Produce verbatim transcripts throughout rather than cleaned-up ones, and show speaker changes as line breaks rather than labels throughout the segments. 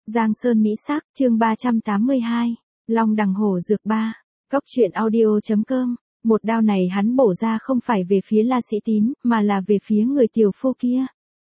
Giang Sơn Mỹ Sắc, chương ba trăm tám mươi hai, Long Đằng Hổ Dược ba, Cốc truyện audio.com, một đao này hắn bổ ra không phải về phía La Sĩ Tín, mà là về phía người tiểu phu kia.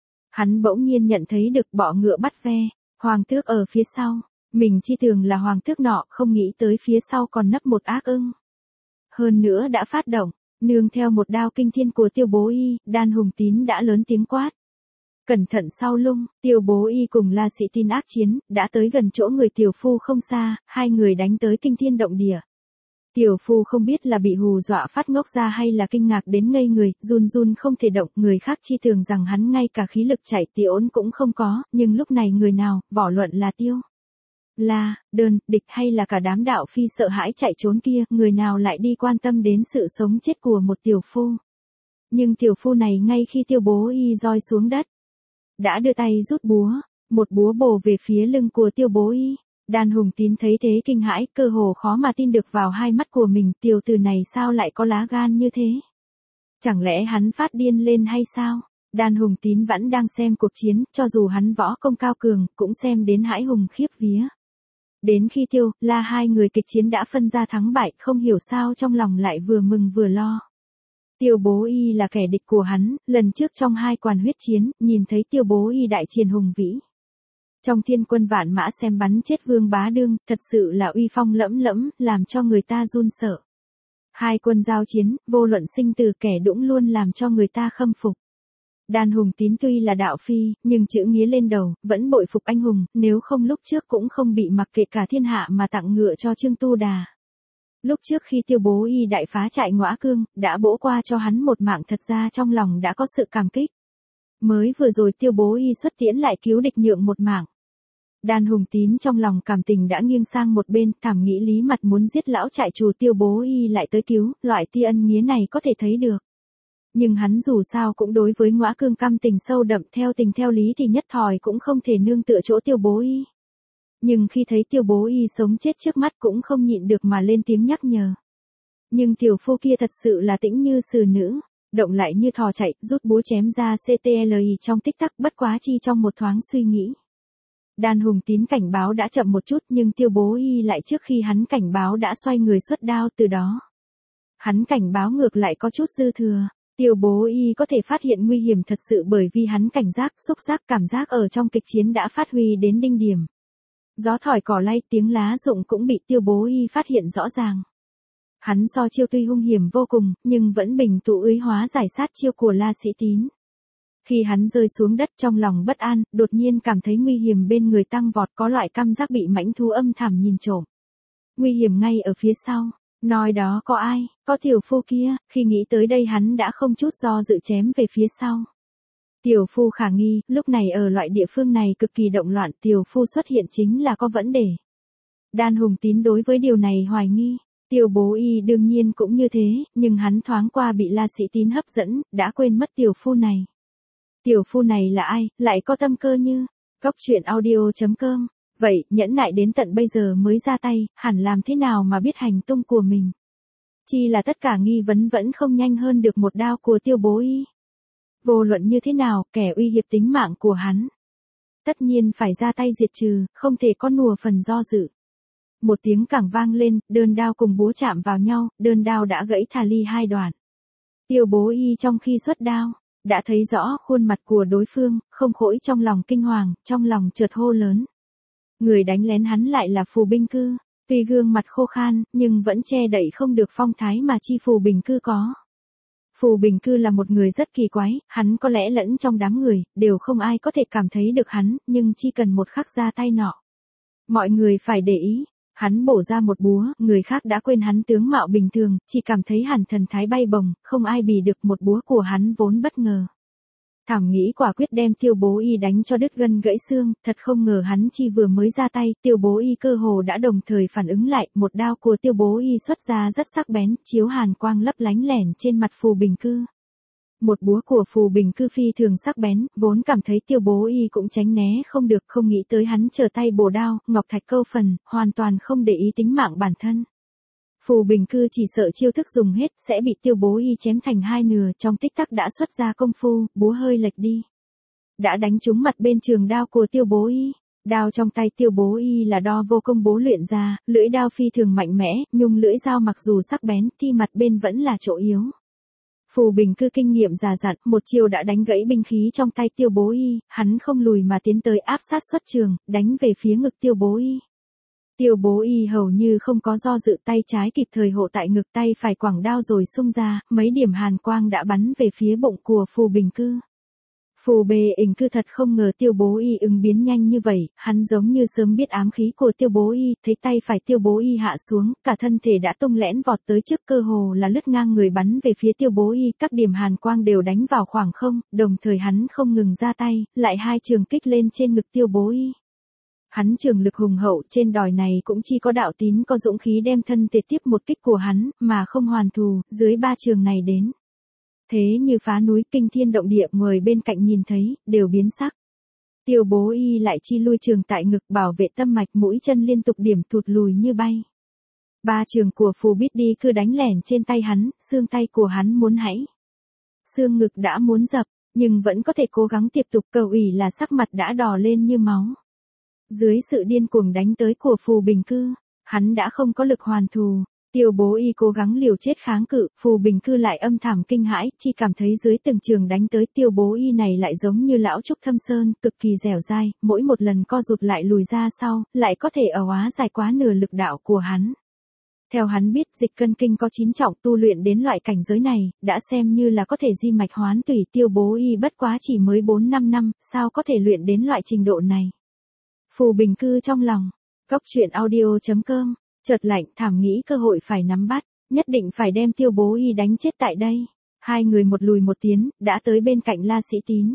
Hắn bỗng nhiên nhận thấy được bọ ngựa bắt ve, hoàng tước ở phía sau, mình chi tưởng là hoàng tước nọ, không nghĩ tới phía sau còn nấp một ác ưng. Hơn nữa đã phát động, nương theo một đao kinh thiên của Tiêu Bố Y, Đan Hùng Tín đã lớn tiếng quát. Cẩn thận sau lưng, Tiêu Bố Y cùng La Sĩ Tín ác chiến, đã tới gần chỗ người tiểu phu không xa, hai người đánh tới kinh thiên động địa. Tiểu phu không biết là bị hù dọa phát ngốc ra hay là kinh ngạc đến ngây người, run run không thể động, người khác chi tưởng rằng hắn ngay cả khí lực chạy tiểu ốn cũng không có, nhưng lúc này người nào, võ luận là Tiêu La, Đơn, địch hay là cả đám đạo phi sợ hãi chạy trốn kia, người nào lại đi quan tâm đến sự sống chết của một tiểu phu. Nhưng tiểu phu này ngay khi Tiêu Bố Y roi xuống đất, đã đưa tay rút búa, một búa bổ về phía lưng của Tiêu Bố Y. Đan Hùng Tín thấy thế kinh hãi, cơ hồ khó mà tin được vào hai mắt của mình, tiểu tử này sao lại có lá gan như thế? Chẳng lẽ hắn phát điên lên hay sao? Đan Hùng Tín vẫn đang xem cuộc chiến, cho dù hắn võ công cao cường, cũng xem đến hãi hùng khiếp vía. Đến khi Tiêu, La hai người kịch chiến đã phân ra thắng bại, không hiểu sao trong lòng lại vừa mừng vừa lo. Tiêu Bố Y là kẻ địch của hắn, lần trước trong hai quan huyết chiến, nhìn thấy Tiêu Bố Y đại triền hùng vĩ. Trong thiên quân vạn mã xem bắn chết Vương Bá Đương, thật sự là uy phong lẫm lẫm, làm cho người ta run sợ. Hai quân giao chiến, vô luận sinh tử kẻ đũng luôn làm cho người ta khâm phục. Đan Hùng Tín tuy là đạo phi, nhưng chữ nghĩa lên đầu, vẫn bội phục anh hùng, nếu không lúc trước cũng không bị mặc kệ cả thiên hạ mà tặng ngựa cho Trương Tu Đà. Lúc trước khi Tiêu Bố Y đại phá trại Ngõa Cương, đã bổ qua cho hắn một mạng, thật ra trong lòng đã có sự cảm kích. Mới vừa rồi Tiêu Bố Y xuất tiễn lại cứu địch nhượng một mạng. Đan Hùng Tín trong lòng cảm tình đã nghiêng sang một bên, thảm nghĩ lý mặt muốn giết lão trại chủ Tiêu Bố Y lại tới cứu, loại tia ân nghĩa này có thể thấy được. Nhưng hắn dù sao cũng đối với Ngõa Cương căm tình sâu đậm, theo tình theo lý thì nhất thòi cũng không thể nương tựa chỗ Tiêu Bố Y. Nhưng khi thấy Tiêu Bố Y sống chết trước mắt cũng không nhịn được mà lên tiếng nhắc nhở. Nhưng tiểu phu kia thật sự là tĩnh như sử nữ, động lại như thò chạy, rút búa chém ra xê tê lờ i trong tích tắc, bất quá chi trong một thoáng suy nghĩ. Đan Hùng Tín cảnh báo đã chậm một chút, nhưng Tiêu Bố Y lại trước khi hắn cảnh báo đã xoay người xuất đao, từ đó hắn cảnh báo ngược lại có chút dư thừa. Tiêu Bố Y có thể phát hiện nguy hiểm thật sự bởi vì hắn cảnh giác, xúc giác, cảm giác ở trong kịch chiến đã phát huy đến đỉnh điểm. Gió thổi cỏ lay, tiếng lá rụng cũng bị Tiêu Bố Y phát hiện rõ ràng. Hắn so chiêu tuy hung hiểm vô cùng, nhưng vẫn bình tụ ưới hóa giải sát chiêu của La Sĩ Tín. Khi hắn rơi xuống đất trong lòng bất an, đột nhiên cảm thấy nguy hiểm bên người tăng vọt, có loại cảm giác bị mãnh thú âm thầm nhìn trộm. Nguy hiểm ngay ở phía sau. Nói đó có ai, có tiểu phu kia, khi nghĩ tới đây hắn đã không chút do dự chém về phía sau. Tiểu phu khả nghi, lúc này ở loại địa phương này cực kỳ động loạn, tiểu phu xuất hiện chính là có vấn đề. Đan Hùng Tín đối với điều này hoài nghi, Tiêu Bố Y đương nhiên cũng như thế, nhưng hắn thoáng qua bị La Sĩ Tín hấp dẫn, đã quên mất tiểu phu này. Tiểu phu này là ai, lại có tâm cơ như, Cốc truyện audio.com. Vậy, nhẫn nại đến tận bây giờ mới ra tay, hẳn làm thế nào mà biết hành tung của mình? Chi là tất cả nghi vấn vẫn không nhanh hơn được một đao của Tiêu Bố Y. Vô luận như thế nào, kẻ uy hiếp tính mạng của hắn, tất nhiên phải ra tay diệt trừ, không thể có nùa phần do dự. Một tiếng cẳng vang lên, đơn đao cùng búa chạm vào nhau, đơn đao đã gãy thà ly hai đoạn. Tiêu Bố Y trong khi xuất đao, đã thấy rõ khuôn mặt của đối phương, không khỏi trong lòng kinh hoàng, trong lòng chợt hô lớn. Người đánh lén hắn lại là Phù Bình Cư, tuy gương mặt khô khan, nhưng vẫn che đậy không được phong thái mà chi Phù Bình Cư có. Phù Bình Cư là một người rất kỳ quái, hắn có lẽ lẫn trong đám người, đều không ai có thể cảm thấy được hắn, nhưng chỉ cần một khắc ra tay nọ. Mọi người phải để ý, hắn bổ ra một búa, người khác đã quên hắn tướng mạo bình thường, chỉ cảm thấy hẳn thần thái bay bồng, không ai bì được một búa của hắn vốn bất ngờ. Thảm nghĩ quả quyết đem Tiêu Bố Y đánh cho đứt gân gãy xương, thật không ngờ hắn chi vừa mới ra tay, Tiêu Bố Y cơ hồ đã đồng thời phản ứng lại, một đao của Tiêu Bố Y xuất ra rất sắc bén, chiếu hàn quang lấp lánh lẻn trên mặt Phù Bình Cư. Một búa của Phù Bình Cư phi thường sắc bén, vốn cảm thấy Tiêu Bố Y cũng tránh né không được, không nghĩ tới hắn trở tay bổ đao, ngọc thạch câu phần, hoàn toàn không để ý tính mạng bản thân. Phù Bình Cư chỉ sợ chiêu thức dùng hết sẽ bị Tiêu Bố Y chém thành hai nửa, trong tích tắc đã xuất ra công phu, búa hơi lệch đi. Đã đánh trúng mặt bên trường đao của Tiêu Bố Y. Đao trong tay Tiêu Bố Y là đao vô công bố luyện ra, lưỡi đao phi thường mạnh mẽ, nhung lưỡi dao mặc dù sắc bén, thì mặt bên vẫn là chỗ yếu. Phù Bình Cư kinh nghiệm già dặn, một chiều đã đánh gãy binh khí trong tay Tiêu Bố Y, hắn không lùi mà tiến tới áp sát xuất trường, đánh về phía ngực Tiêu Bố Y. Tiêu Bố Y hầu như không có do dự, tay trái kịp thời hộ tại ngực, tay phải quẳng đao rồi xung ra, mấy điểm hàn quang đã bắn về phía bụng của Phù Bình Cư. Phù Bề Ình Cư thật không ngờ Tiêu Bố Y ứng biến nhanh như vậy, hắn giống như sớm biết ám khí của Tiêu Bố Y, thấy tay phải Tiêu Bố Y hạ xuống, cả thân thể đã tung lẻn vọt tới trước, cơ hồ là lướt ngang người bắn về phía Tiêu Bố Y, các điểm hàn quang đều đánh vào khoảng không, đồng thời hắn không ngừng ra tay, lại hai trường kích lên trên ngực Tiêu Bố Y. Hắn trường lực hùng hậu, trên đòi này cũng chỉ có Đạo Tín có dũng khí đem thân thể tiếp một kích của hắn, mà không hoàn thù, dưới ba trường này đến. Thế như phá núi, kinh thiên động địa, người bên cạnh nhìn thấy, đều biến sắc. Tiêu Bố Y lại chi lui trường tại ngực, bảo vệ tâm mạch, mũi chân liên tục điểm thụt lùi như bay. Ba trường của Phù Bít Đi cứ đánh lẻn trên tay hắn, xương tay của hắn muốn hãy. Xương ngực đã muốn dập, nhưng vẫn có thể cố gắng tiếp tục, cầu ủy là sắc mặt đã đỏ lên như máu. Dưới sự điên cuồng đánh tới của Phù Bình Cư, hắn đã không có lực hoàn thù. Tiêu Bố Y cố gắng liều chết kháng cự, Phù Bình Cư lại âm thầm kinh hãi, chỉ cảm thấy dưới từng trường đánh tới Tiêu Bố Y này lại giống như lão trúc thâm sơn, cực kỳ dẻo dai, mỗi một lần co rụt lại lùi ra sau, lại có thể ở hóa giải quá nửa lực đạo của hắn. Theo hắn biết, dịch cân kinh có chín trọng, tu luyện đến loại cảnh giới này, đã xem như là có thể di mạch hoán tủy. Tiêu Bố Y bất quá chỉ mới bốn năm năm, sao có thể luyện đến loại trình độ này. Phù Bình Cư trong lòng, Cốc Truyện Audio chấm com, chợt lạnh, thảm nghĩ cơ hội phải nắm bắt, nhất định phải đem Tiêu Bố Y đánh chết tại đây. Hai người một lùi một tiến, đã tới bên cạnh La Sĩ Tín.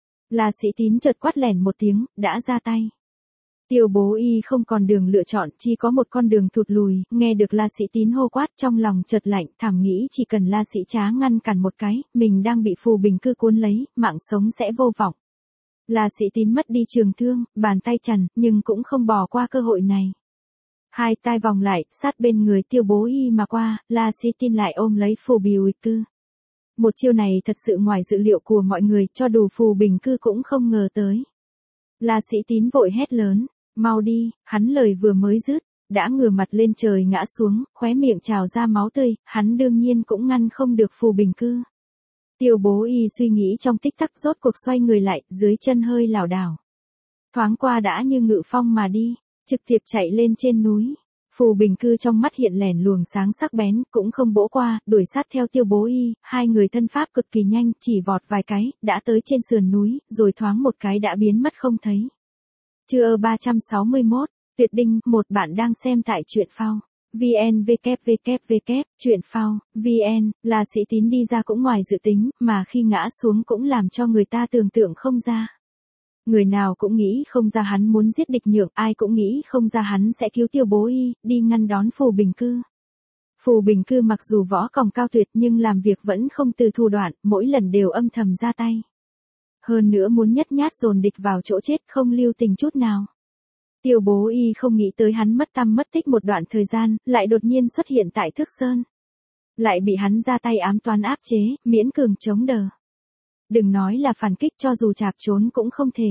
La Sĩ Tín chợt quát lẻn một tiếng, đã ra tay. Tiêu Bố Y không còn đường lựa chọn, chỉ có một con đường thụt lùi, nghe được La Sĩ Tín hô quát, trong lòng chợt lạnh, thảm nghĩ chỉ cần La Sĩ Trá ngăn cản một cái, mình đang bị Phù Bình Cư cuốn lấy, mạng sống sẽ vô vọng. La Sĩ Tín mất đi trường thương, bàn tay chằn, nhưng cũng không bỏ qua cơ hội này. Hai tay vòng lại, sát bên người Tiêu Bố Y mà qua, La Sĩ Tín lại ôm lấy Phù Bình Cư. Một chiêu này thật sự ngoài dự liệu của mọi người, cho dù Phù Bình Cư cũng không ngờ tới. La Sĩ Tín vội hét lớn, mau đi, hắn lời vừa mới dứt, đã ngửa mặt lên trời ngã xuống, khóe miệng trào ra máu tươi, hắn đương nhiên cũng ngăn không được Phù Bình Cư. Tiêu Bố Y suy nghĩ trong tích tắc, rốt cuộc xoay người lại, dưới chân hơi lảo đảo. Thoáng qua đã như ngự phong mà đi, trực tiếp chạy lên trên núi. Phù Bình Cư trong mắt hiện lẻn luồng sáng sắc bén, cũng không bỗ qua, đuổi sát theo Tiêu Bố Y, hai người thân pháp cực kỳ nhanh, chỉ vọt vài cái, đã tới trên sườn núi, rồi thoáng một cái đã biến mất không thấy. Chương ba trăm sáu mươi mốt, Tuyệt Đinh, một bạn đang xem tại truyện phao. vn www truyện phao vn. La Sĩ Tín đi ra cũng ngoài dự tính, mà khi ngã xuống cũng làm cho người ta tưởng tượng không ra. Người nào cũng nghĩ không ra hắn muốn giết địch nhượng, ai cũng nghĩ không ra hắn sẽ cứu Tiêu Bố Y, đi ngăn đón Phù Bình Cư. Phù Bình Cư mặc dù võ công cao tuyệt nhưng làm việc vẫn không từ thủ đoạn, mỗi lần đều âm thầm ra tay. Hơn nữa muốn nhất nhát dồn địch vào chỗ chết, không lưu tình chút nào. Tiêu Bố Y không nghĩ tới hắn mất tăm mất tích một đoạn thời gian, lại đột nhiên xuất hiện tại Thước Sơn. Lại bị hắn ra tay ám toán áp chế, miễn cường chống đỡ. Đừng nói là phản kích, cho dù chạp trốn cũng không thể.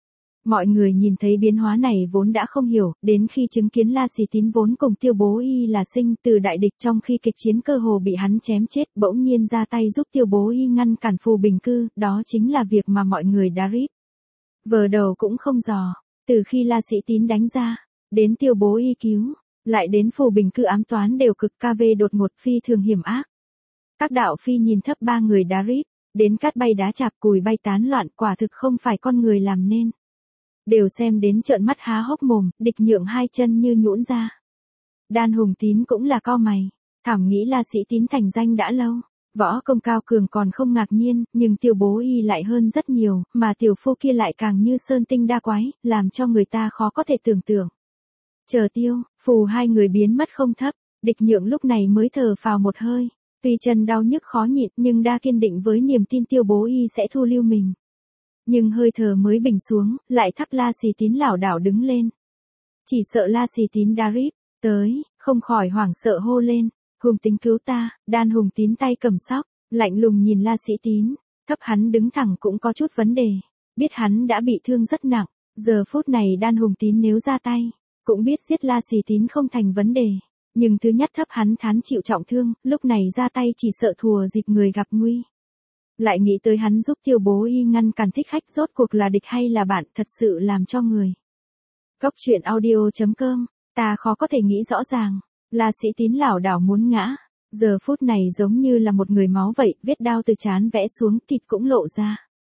Mọi người nhìn thấy biến hóa này vốn đã không hiểu, đến khi chứng kiến La Sĩ Tín vốn cùng Tiêu Bố Y là sinh từ đại địch, trong khi kịch chiến cơ hồ bị hắn chém chết, bỗng nhiên ra tay giúp Tiêu Bố Y ngăn cản Phù Bình Cư, đó chính là việc mà mọi người đã rít. Vờ đầu cũng không dò, từ khi La Sĩ Tín đánh ra, đến Tiêu Bố Y cứu, lại đến Phù Bình Cư ám toán đều cực ca vê đột ngột, phi thường hiểm ác. Các đạo phi nhìn thấp ba người đã rít, đến cát bay đá chạp, cùi bay tán loạn, quả thực không phải con người làm nên. Đều xem đến trợn mắt há hốc mồm, địch nhượng hai chân như nhũn ra. Đan Hùng Tín cũng là cau mày, thảm nghĩ La Sĩ Tín thành danh đã lâu, võ công cao cường còn không ngạc nhiên, nhưng Tiêu Bố Y lại hơn rất nhiều, mà tiểu phu kia lại càng như sơn tinh đa quái, làm cho người ta khó có thể tưởng tượng. Chờ Tiêu, Phù hai người biến mất không thấp, địch nhượng lúc này mới thở phào một hơi. Tuy chân đau nhức khó nhịn nhưng đa kiên định với niềm tin Tiêu Bố Y sẽ thu lưu mình. Nhưng hơi thở mới bình xuống, lại thắc La Sĩ Tín lảo đảo đứng lên. Chỉ sợ La Sĩ Tín đã rít tới, không khỏi hoảng sợ hô lên, Hùng Tín cứu ta. Đan Hùng Tín tay cầm sóc, lạnh lùng nhìn La Sĩ Tín, thấp hắn đứng thẳng cũng có chút vấn đề, biết hắn đã bị thương rất nặng, Giờ phút này Đan Hùng Tín nếu ra tay, cũng biết giết La Xì Tín không thành vấn đề. Nhưng thứ nhất thấp hắn thán chịu trọng thương, lúc này ra tay chỉ sợ thùa dịp người gặp nguy. Lại nghĩ tới hắn giúp Tiêu Bố Y ngăn cản Thích Khách rốt cuộc là địch hay là bạn, thật sự làm cho người. Cốc truyện audio chấm com, ta khó có thể nghĩ rõ ràng. La Sĩ Tín lảo đảo muốn ngã, giờ phút này giống như là một người máu vậy, vết đao từ trán vẽ xuống, thịt cũng lộ ra.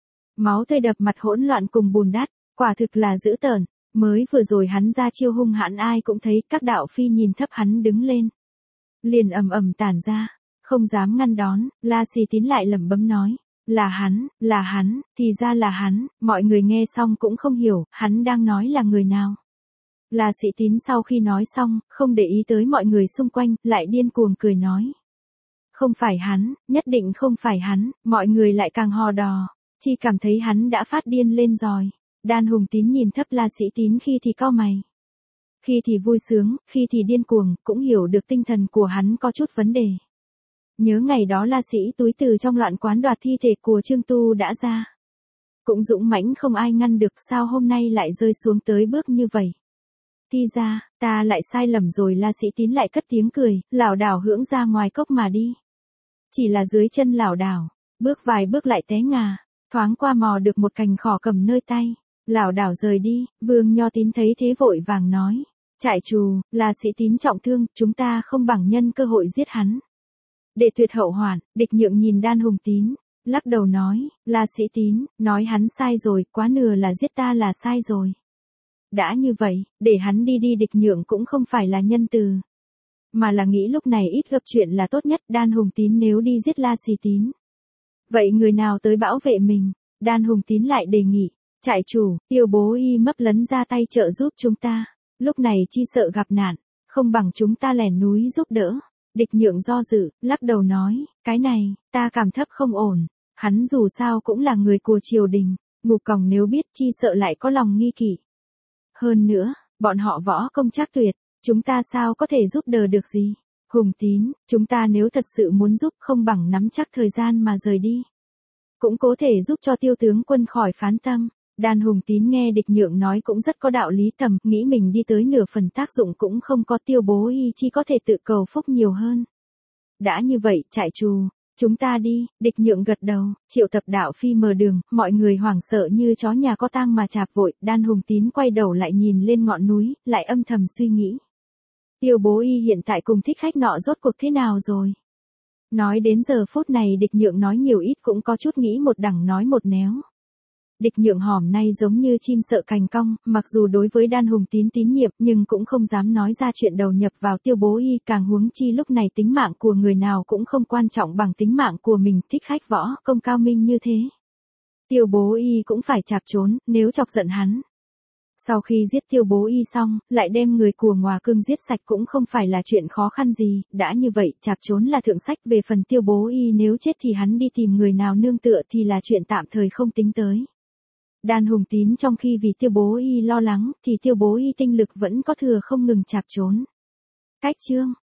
Máu tươi đập mặt hỗn loạn cùng bùn đất, quả thực là dữ tợn. Mới vừa rồi hắn ra chiêu hung hãn ai cũng thấy, các đạo phi nhìn thấp hắn đứng lên. Liền ầm ầm tản ra, không dám ngăn đón, La Xì Tín lại lẩm bẩm nói, là hắn, là hắn, thì ra là hắn, mọi người nghe xong cũng không hiểu, hắn đang nói là người nào. La Sĩ Tín sau khi nói xong, không để ý tới mọi người xung quanh, lại điên cuồng cười nói. Không phải hắn, nhất định không phải hắn, mọi người lại càng hò đò, chỉ cảm thấy hắn đã phát điên lên rồi. Đan Hùng Tín nhìn thấp La Sĩ Tín khi thì cau mày, khi thì vui sướng, khi thì điên cuồng, cũng hiểu được tinh thần của hắn có chút vấn đề. Nhớ ngày đó La Sĩ Túi từ trong loạn quán đoạt thi thể của Trương Tu đã ra. Cũng dũng mãnh không ai ngăn được, sao hôm nay lại rơi xuống tới bước như vậy. Thì ra, ta lại sai lầm rồi. La Sĩ Tín lại cất tiếng cười, lảo đảo hưởng ra ngoài cốc mà đi. Chỉ là dưới chân lảo đảo, bước vài bước lại té ngà, thoáng qua mò được một cành khỏ cầm nơi tay. Lảo đảo rời đi, Vương Nho Tín thấy thế vội vàng nói. Trại trù, La Sĩ Tín trọng thương, chúng ta không bằng nhân cơ hội giết hắn. Để tuyệt hậu hoạn, Địch Nhượng nhìn Đan Hùng Tín, lắc đầu nói, La Sĩ Tín, nói hắn sai rồi, quá nửa là giết ta là sai rồi. Đã như vậy, để hắn đi đi. Địch Nhượng cũng không phải là nhân từ, mà là nghĩ lúc này ít gặp chuyện là tốt nhất. Đan Hùng Tín nếu đi giết La Xì Tín, vậy người nào tới bảo vệ mình? Đan Hùng Tín lại đề nghị, trại chủ, Tiêu Bố Y mấp lấn ra tay trợ giúp chúng ta, lúc này chi sợ gặp nạn, không bằng chúng ta lẻn núi giúp đỡ. Địch Nhượng do dự, lắc đầu nói, cái này, ta cảm thấp không ổn, hắn dù sao cũng là người của triều đình, Ngục Còng nếu biết chi sợ lại có lòng nghi kỵ. Hơn nữa, bọn họ võ công trác tuyệt, chúng ta sao có thể giúp đỡ được gì? Hùng Tín, chúng ta nếu thật sự muốn giúp không bằng nắm chắc thời gian mà rời đi. Cũng có thể giúp cho Tiêu tướng quân khỏi phán tâm. Đan Hùng Tín nghe Địch Nhượng nói cũng rất có đạo lý, thầm nghĩ mình đi tới nửa phần tác dụng cũng không có, Tiêu Bố Y chỉ có thể tự cầu phúc nhiều hơn. Đã như vậy, trại trù, chúng ta đi. Địch Nhượng gật đầu, triệu tập đạo phi mở đường, mọi người hoảng sợ như chó nhà có tang mà chạp vội. Đan Hùng Tín quay đầu lại nhìn lên ngọn núi, lại âm thầm suy nghĩ. Tiêu Bố Y hiện tại cùng Thích Khách nọ rốt cuộc thế nào rồi? Nói đến giờ phút này Địch Nhượng nói nhiều ít cũng có chút nghĩ một đằng nói một néo. Địch Nhượng hòm nay giống như chim sợ cành cong, mặc dù đối với Đan Hùng Tín tín nhiệm nhưng cũng không dám nói ra chuyện đầu nhập vào Tiêu Bố Y, càng huống chi lúc này tính mạng của người nào cũng không quan trọng bằng tính mạng của mình. Thích Khách võ công cao minh như thế, Tiêu Bố Y cũng phải chạp trốn, nếu chọc giận hắn. Sau khi giết Tiêu Bố Y xong, lại đem người của Ngòa Cương giết sạch cũng không phải là chuyện khó khăn gì, đã như vậy chạp trốn là thượng sách. Về phần Tiêu Bố Y nếu chết thì hắn đi tìm người nào nương tựa thì là chuyện tạm thời không tính tới. Đan Hùng Tín trong khi vì Tiêu Bố Y lo lắng, thì Tiêu Bố Y tinh lực vẫn có thừa không ngừng chạp trốn. Cách chương